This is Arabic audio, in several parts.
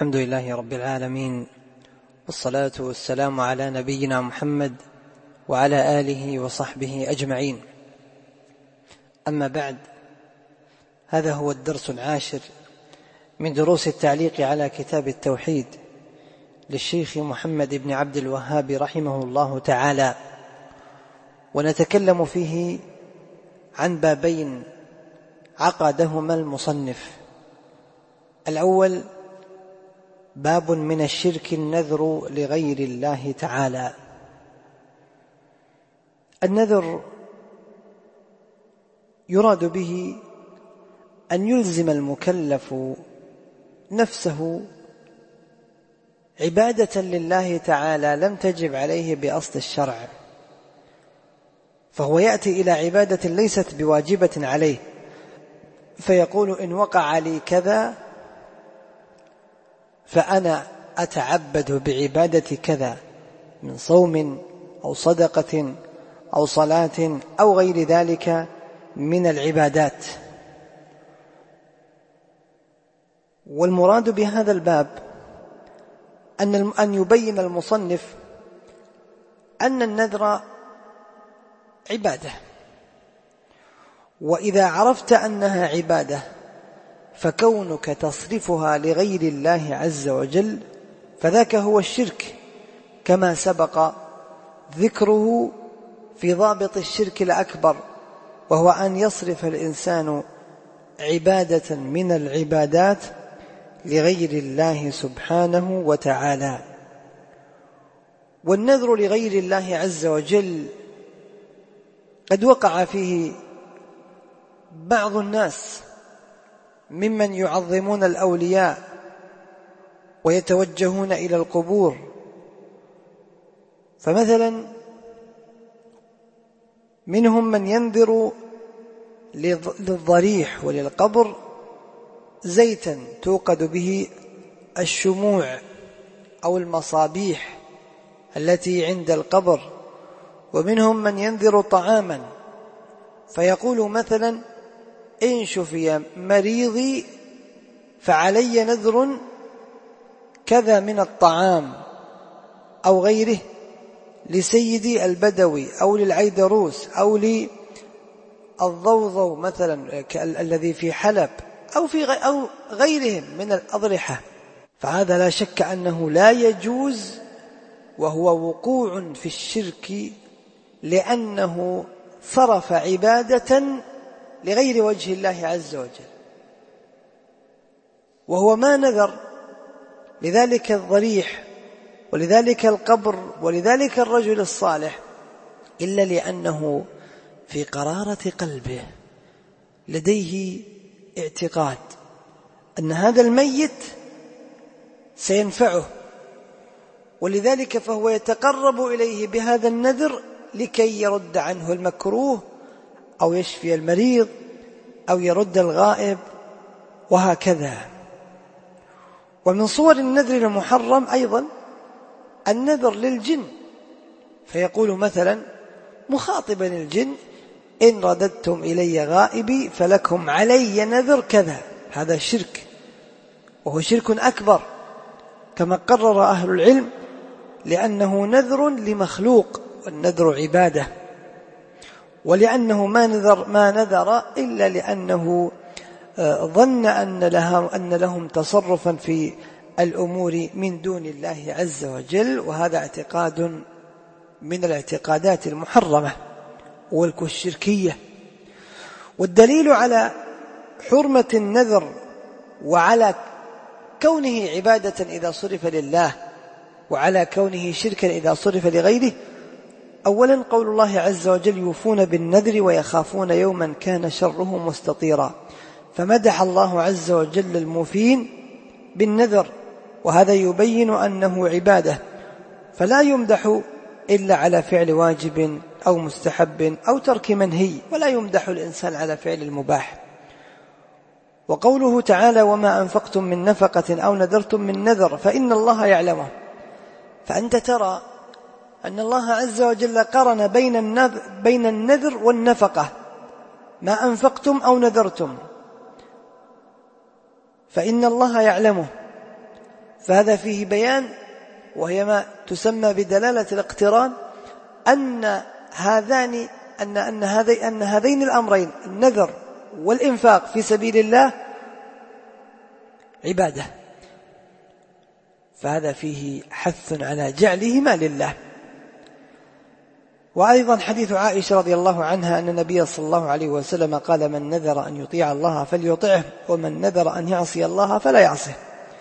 الحمد لله رب العالمين، والصلاة والسلام على نبينا محمد وعلى آله وصحبه أجمعين. أما بعد، هذا هو الدرس العاشر من دروس التعليق على كتاب التوحيد للشيخ محمد بن عبد الوهاب رحمه الله تعالى، ونتكلم فيه عن بابين عقدهما المصنف. الأول باب من الشرك النذر لغير الله تعالى. النذر يراد به أن يلزم المكلف نفسه عبادة لله تعالى لم تجب عليه بأصل الشرع، فهو يأتي إلى عبادة ليست بواجبة عليه، فيقول إن وقع لي كذا فأنا أتعبد بعبادة كذا من صوم أو صدقة أو صلاة أو غير ذلك من العبادات. والمراد بهذا الباب أن يبين المصنف أن النذر عبادة، وإذا عرفت أنها عبادة فكونك تصرفها لغير الله عز وجل فذاك هو الشرك، كما سبق ذكره في ضابط الشرك الأكبر، وهو أن يصرف الإنسان عبادة من العبادات لغير الله سبحانه وتعالى. والنذر لغير الله عز وجل قد وقع فيه بعض الناس ممن يعظمون الأولياء ويتوجهون إلى القبور، فمثلا منهم من ينذر للضريح وللقبر زيتا توقد به الشموع أو المصابيح التي عند القبر، ومنهم من ينذر طعاما فيقول مثلا إن شفي مريضي فعلي نذر كذا من الطعام أو غيره لسيدي البدوي أو للعيدروس أو للضوضو مثلا الذي في حلب أو غيرهم من الأضرحة. فهذا لا شك أنه لا يجوز، وهو وقوع في الشرك، لأنه صرف عبادة لغير وجه الله عز وجل، وهو ما نذر لذلك الضريح ولذلك القبر ولذلك الرجل الصالح إلا لأنه في قرارة قلبه لديه اعتقاد أن هذا الميت سينفعه، ولذلك فهو يتقرب إليه بهذا النذر لكي يرد عنه المكروه أو يشفي المريض أو يرد الغائب وهكذا. ومن صور النذر المحرم أيضا النذر للجن، فيقول مثلا مخاطبا الجن إن رددتم إلي غائبي فلكم علي نذر كذا. هذا شرك، وهو شرك أكبر كما قرر أهل العلم، لأنه نذر لمخلوق، والنذر عبادة، ولأنه ما نذر إلا لأنه ظن أن لهم تصرفا في الأمور من دون الله عز وجل، وهذا اعتقاد من الاعتقادات المحرمة والشركية. والدليل على حرمة النذر وعلى كونه عبادة إذا صرف لله وعلى كونه شركا إذا صرف لغيره، أولا قول الله عز وجل يوفون بالنذر ويخافون يوما كان شره مستطيرا، فمدح الله عز وجل الموفين بالنذر، وهذا يبين أنه عبادة، فلا يمدح إلا على فعل واجب أو مستحب أو ترك منهي، ولا يمدح الإنسان على فعل المباح. وقوله تعالى وما أنفقتم من نفقة أو نذرتم من نذر فإن الله يعلمه، فأنت ترى أن الله عز وجل قرن بين النذر والنفقة، ما أنفقتم أو نذرتم فإن الله يعلمه، فهذا فيه بيان، وهي ما تسمى بدلالة الاقتران، أن هذين الأمرين النذر والإنفاق في سبيل الله عبادة، فهذا فيه حث على جعلهما لله. وأيضا حديث عائشة رضي الله عنها أن النبي صلى الله عليه وسلم قال: من نذر أن يطيع الله فليطعه، ومن نذر أن يعصي الله فلا يعصه.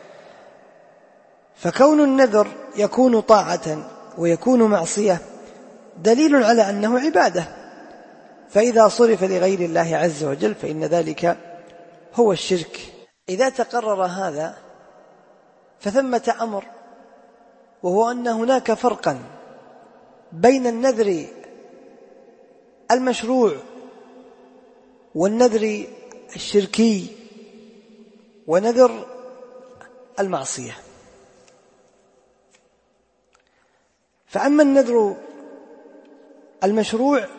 فكون النذر يكون طاعة ويكون معصية دليل على أنه عبادة، فإذا صرف لغير الله عز وجل فإن ذلك هو الشرك. إذا تقرر هذا فثمة أمر، وهو أن هناك فرقا بين النذر المشروع والنذر الشركي ونذر المعصية. فأما النذر المشروع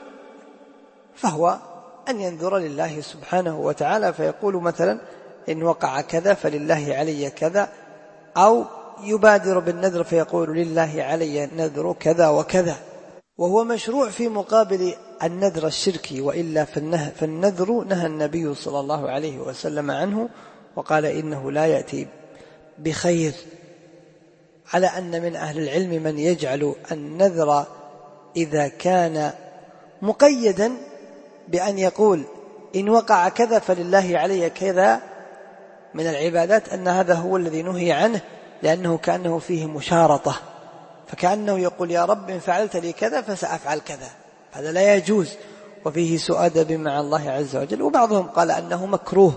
فهو أن ينذر لله سبحانه وتعالى، فيقول مثلا: إن وقع كذا فلله علي كذا، أو يبادر بالنذر فيقول: لله علي نذر كذا وكذا، وهو مشروع في مقابل النذر الشركي. وإلا فالنذر نهى النبي صلى الله عليه وسلم عنه، وقال: إنه لا يأتي بخير. على أن من أهل العلم من يجعل النذر إذا كان مقيدا بأن يقول: إن وقع كذا فلله علي كذا من العبادات، أن هذا هو الذي نهي عنه، لأنه كأنه فيه مشارطة، فكأنه يقول: يا رب إن فعلت لي كذا فسأفعل كذا. هذا لا يجوز، وفيه سوء أدب مع الله عز وجل. وبعضهم قال أنه مكروه.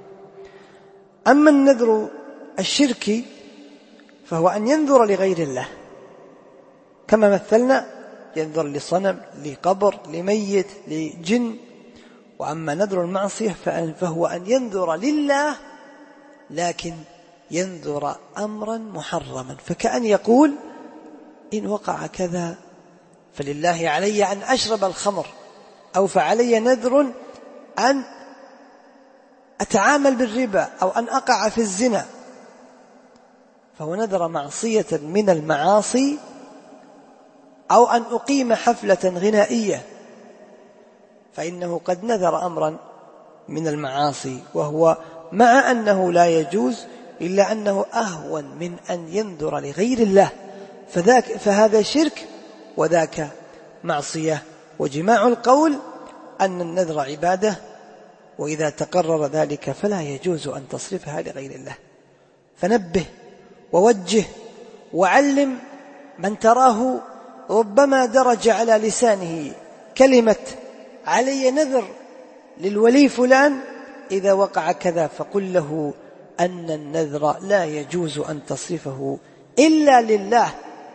أما النذر الشركي فهو أن ينذر لغير الله، كما مثلنا: ينذر لصنم، لقبر، لميت، لجن. وأما نذر المعصية فهو أن ينذر لله، لكن ينذر أمرا محرما، فكأن يقول: إن وقع كذا فلله علي أن أشرب الخمر، أو فعلي نذر أن أتعامل بالربا، أو أن أقع في الزنا. فهو نذر معصية من المعاصي، أو أن أقيم حفلة غنائية، فإنه قد نذر أمرا من المعاصي، وهو مع أنه لا يجوز إلا أنه أهون من أن ينذر لغير الله، فهذا شرك وذاك معصية. وجماع القول أن النذر عبادة، وإذا تقرر ذلك فلا يجوز أن تصرفها لغير الله. فنبه ووجه وعلم من تراه ربما درج على لسانه كلمة علي نذر للولي فلان، إذا وقع كذا فقل له أن النذر لا يجوز أن تصرفه إلا لله،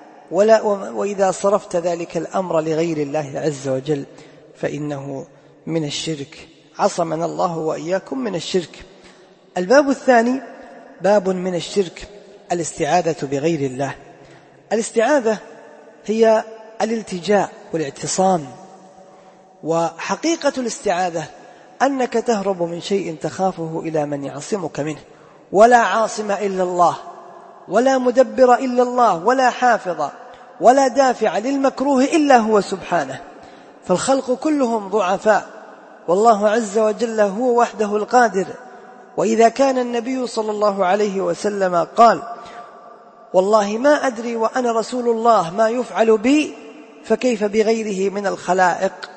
وإذا صرفت ذلك الأمر لغير الله عز وجل فإنه من الشرك. عصمنا الله وإياكم من الشرك. الباب الثاني باب من الشرك: الاستعاذة بغير الله. الاستعاذة هي الالتجاء والاعتصام، وحقيقة الاستعاذة أنك تهرب من شيء تخافه إلى من يعصمك منه، ولا عاصم إلا الله، ولا مدبر إلا الله، ولا حافظ ولا دافع للمكروه إلا هو سبحانه. فالخلق كلهم ضعفاء، والله عز وجل هو وحده القادر. وإذا كان النبي صلى الله عليه وسلم قال: والله ما أدري وأنا رسول الله ما يفعل بي، فكيف بغيره من الخلائق؟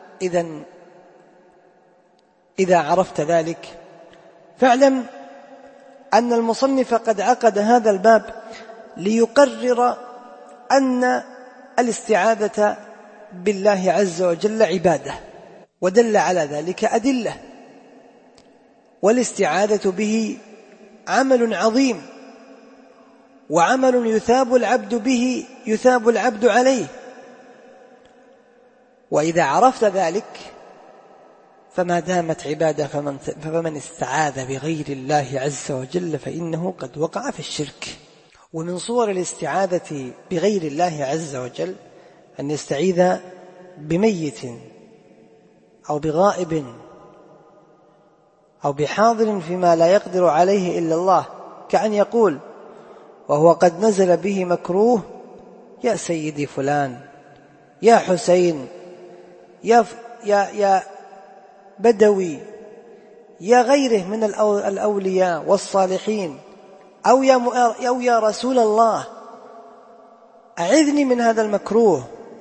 إذا عرفت ذلك فاعلم أن المصنف قد عقد هذا الباب ليقرر أن الاستعاذة بالله عز وجل عبادة، ودل على ذلك أدلة. والاستعاذة به عمل عظيم، وعمل يثاب العبد به، يثاب العبد عليه. وإذا عرفت ذلك فما دامت عبادة فمن استعاذ بغير الله عز وجل فإنه قد وقع في الشرك. ومن صور الاستعاذة بغير الله عز وجل أن يستعيذ بميت أو بغائب أو بحاضر فيما لا يقدر عليه إلا الله، كأن يقول: وهو قد نزل به مكروه: يا سيدي فلان، يا حسين، يا بدوي، يا غيره من الأولياء والصالحين، أو يا رسول الله، أعذني من هذا المكروه.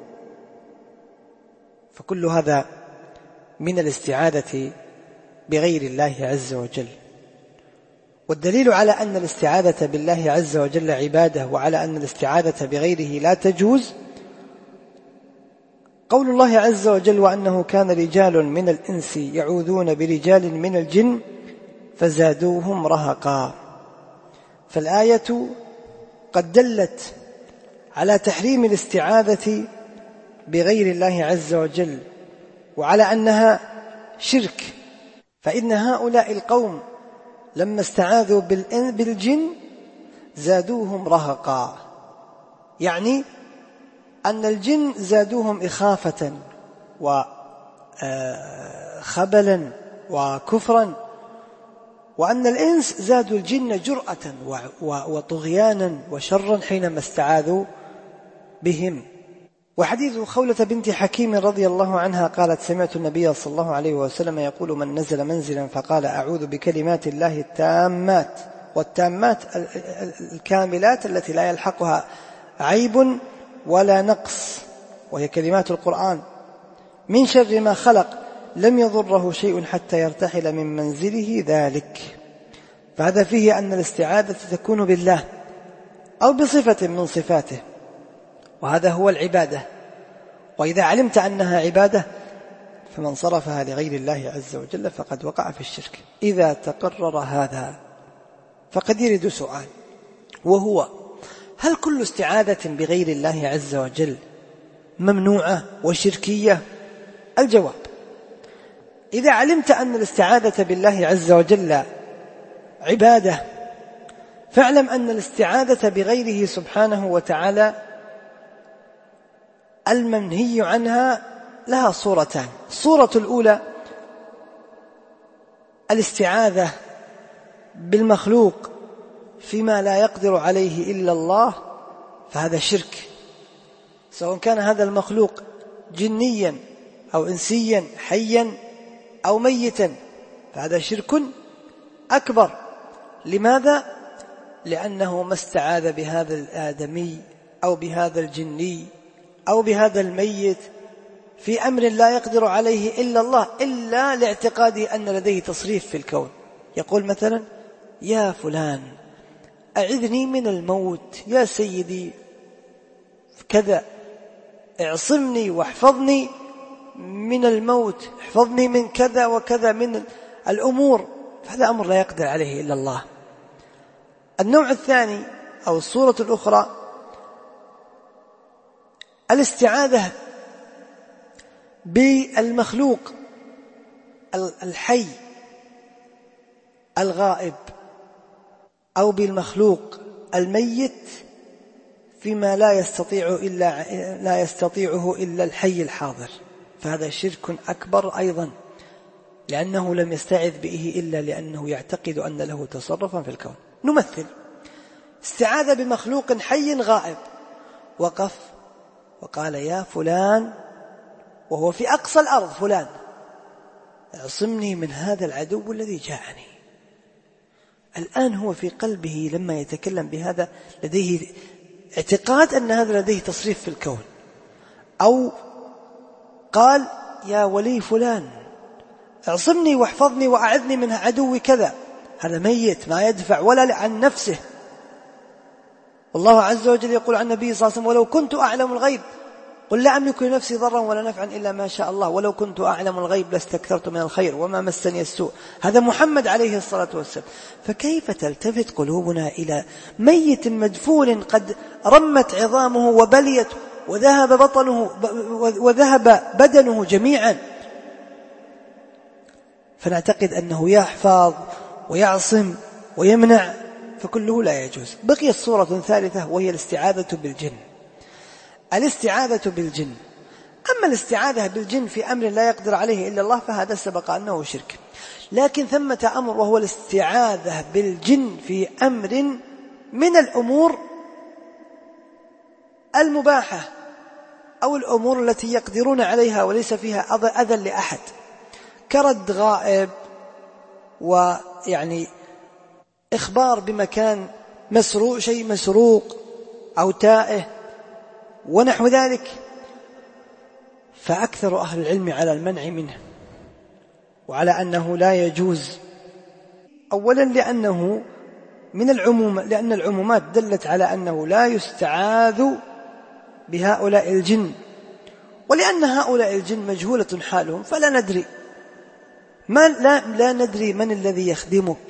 فكل هذا من الاستعاذة بغير الله عز وجل. والدليل على أن الاستعاذة بالله عز وجل عبادة، وعلى أن الاستعاذة بغيره لا تجوز، قول الله عز وجل: وأنه كان رجال من الإنس يعوذون برجال من الجن فزادوهم رهقا. فالآية قد دلت على تحريم الاستعاذة بغير الله عز وجل، وعلى أنها شرك. فإن هؤلاء القوم لما استعاذوا بالجن زادوهم رهقا، يعني أن الجن زادوهم إخافة وخبلا وكفرا، وأن الإنس زادوا الجن جرأة وطغيانا وشرا حينما استعاذوا بهم. وحديث خولة بنت حكيم رضي الله عنها قالت: سمعت النبي صلى الله عليه وسلم يقول: من نزل منزلا فقال أعوذ بكلمات الله التامات، والتامات الكاملات التي لا يلحقها عيب ولا نقص، وهي كلمات القرآن، من شر ما خلق لم يضره شيء حتى يرتحل من منزله ذلك. فهذا فيه أن الاستعاذة تكون بالله أو بصفة من صفاته، وهذا هو العبادة. وإذا علمت أنها عبادة فمن صرفها لغير الله عز وجل فقد وقع في الشرك. إذا تقرر هذا فقد يرد سؤال، وهو: هل كل استعاذة بغير الله عز وجل ممنوعة وشركية؟ الجواب: إذا علمت أن الاستعاذة بالله عز وجل عبادة فاعلم أن الاستعاذة بغيره سبحانه وتعالى المنهي عنها لها صورتان. الصورة الأولى الاستعاذة بالمخلوق فيما لا يقدر عليه إلا الله، فهذا شرك، سواء كان هذا المخلوق جنيا أو إنسيا حيا أو ميتا، فهذا شرك أكبر. لماذا؟ لأنه ما استعاذ بهذا الآدمي أو بهذا الجني أو بهذا الميت في أمر لا يقدر عليه إلا الله، إلا لاعتقاده أن لديه تصريف في الكون. يقول مثلا: يا فلان أعذني من الموت، يا سيدي كذا، اعصمني واحفظني من الموت، احفظني من كذا وكذا من الأمور. فهذا أمر لا يقدر عليه إلا الله. النوع الثاني أو الصورة الأخرى الاستعاذة بالمخلوق الحي الغائب أو بالمخلوق الميت فيما لا يستطيعه إلا الحي الحاضر، فهذا شرك أكبر أيضا، لأنه لم يستعذ به إلا لأنه يعتقد أن له تصرفا في الكون. نمثل: استعاذ بمخلوق حي غائب، وقف وقال: يا فلان، وهو في أقصى الأرض، فلان اعصمني من هذا العدو الذي جاءني. الآن هو في قلبه لما يتكلم بهذا لديه اعتقاد أن هذا لديه تصريف في الكون. أو قال: يا ولي فلان اعصمني واحفظني وأعذني من عدو كذا، هذا ميت ما يدفع ولا عن نفسه. والله عز وجل يقول عن النبي صلى الله عليه وسلم: ولو كنت أعلم الغيب قل لا أملك لنفسي ضرا ولا نفعا إلا ما شاء الله، ولو كنت أعلم الغيب لاستكثرت من الخير وما مسني السوء. هذا محمد عليه الصلاة والسلام. فكيف تلتفت قلوبنا إلى ميت مدفون قد رمت عظامه وبليت وذهب بدنه جميعا، فنعتقد أنه يحفظ ويعصم ويمنع، فكله لا يجوز. بقيت صورة ثالثة وهي الاستعاذة بالجن. الاستعاذة بالجن، أما الاستعاذة بالجن في أمر لا يقدر عليه إلا الله فهذا سبق أنه شرك. لكن ثمة أمر وهو الاستعاذة بالجن في أمر من الأمور المباحة أو الأمور التي يقدرون عليها وليس فيها أذى لأحد، كرد غائب، ويعني إخبار بمكان مسروق، شيء مسروق أو تائه ونحو ذلك، فأكثر أهل العلم على المنع منه وعلى أنه لا يجوز. أولا لأنه من العموم، لأن العمومات دلت على أنه لا يستعاذ بهؤلاء الجن، ولأن هؤلاء الجن مجهولة حالهم فلا ندري لا ندري من الذي يخدمك،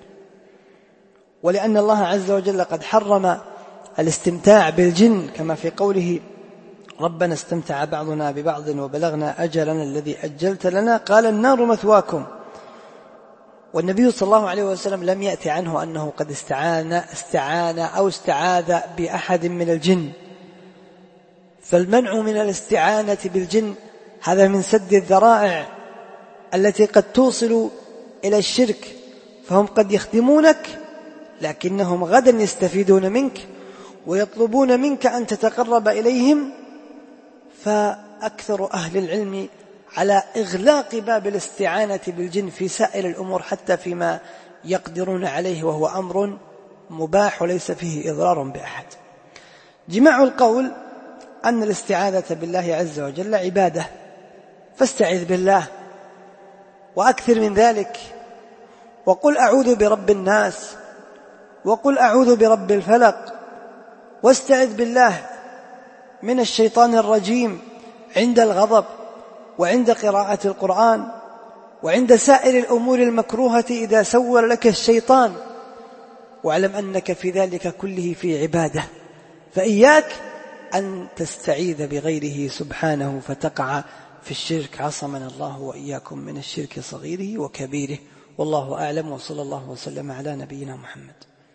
ولأن الله عز وجل قد حرم الاستمتاع بالجن كما في قوله ربنا استمتع بعضنا ببعض وبلغنا أجلنا الذي أجلت لنا قال النار مثواكم. والنبي صلى الله عليه وسلم لم يأتي عنه أنه قد استعان أو استعاذ بأحد من الجن، فالمنع من الاستعانة بالجن هذا من سد الذرائع التي قد توصل إلى الشرك، فهم قد يخدمونك لكنهم غدا يستفيدون منك ويطلبون منك أن تتقرب إليهم. فأكثر أهل العلم على إغلاق باب الاستعانة بالجن في سائر الأمور حتى فيما يقدرون عليه وهو أمر مباح وليس فيه إضرار بأحد. جماع القول أن الاستعاذة بالله عز وجل عبادة، فاستعذ بالله وأكثر من ذلك، وقل أعوذ برب الناس، وقل أعوذ برب الفلق، واستعذ بالله من الشيطان الرجيم عند الغضب وعند قراءة القرآن وعند سائر الأمور المكروهة إذا سول لك الشيطان، واعلم أنك في ذلك كله في عبادة، فإياك أن تستعيذ بغيره سبحانه فتقع في الشرك، عصمنا الله وإياكم من الشرك صغيره وكبيره، والله أعلم، وصلى الله وسلم على نبينا محمد.